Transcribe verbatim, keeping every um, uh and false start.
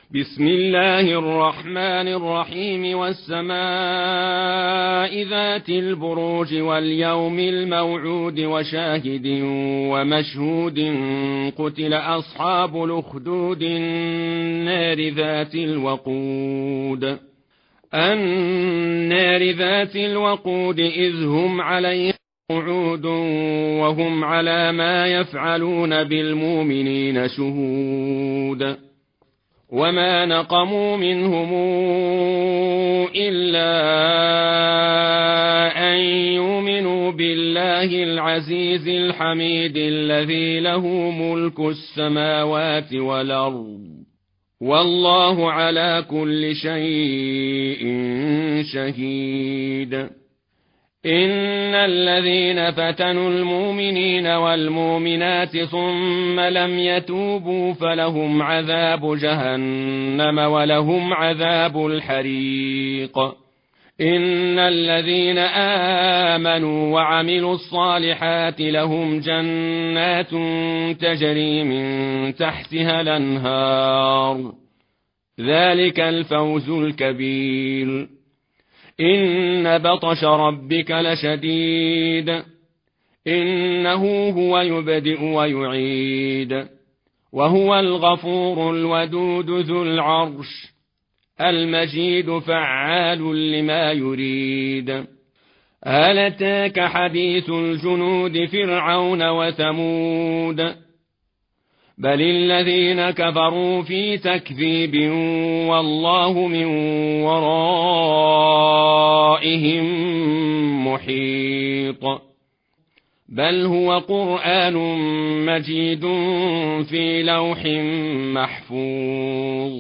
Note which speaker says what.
Speaker 1: بسم الله الرحمن الرحيم والسماء ذات البروج واليوم الموعود وشاهد ومشهود قتل أصحاب الأخدود النار ذات الوقود النار ذات الوقود إذ هم عليها قعود وهم على ما يفعلون بالمؤمنين شهود وما نقموا منهم إلا أن يؤمنوا بالله العزيز الحميد الذي له ملك السماوات والأرض والله على كل شيء شهيد. إن الذين فتنوا المؤمنين والمؤمنات ثم لم يتوبوا فلهم عذاب جهنم ولهم عذاب الحريق. إن الذين آمنوا وعملوا الصالحات لهم جنات تجري من تحتها الأنهار ذلك الفوز الكبير. إن بطش ربك لشديد إنه هو يبدئ ويعيد وهو الغفور الودود ذو العرش المجيد فعال لما يريد. هل أتاك حديث الجنود فرعون وثمود بل الذين كفروا في تكذيب والله من ورائهم محيط. بل هو قرآن مجيد في لوح محفوظ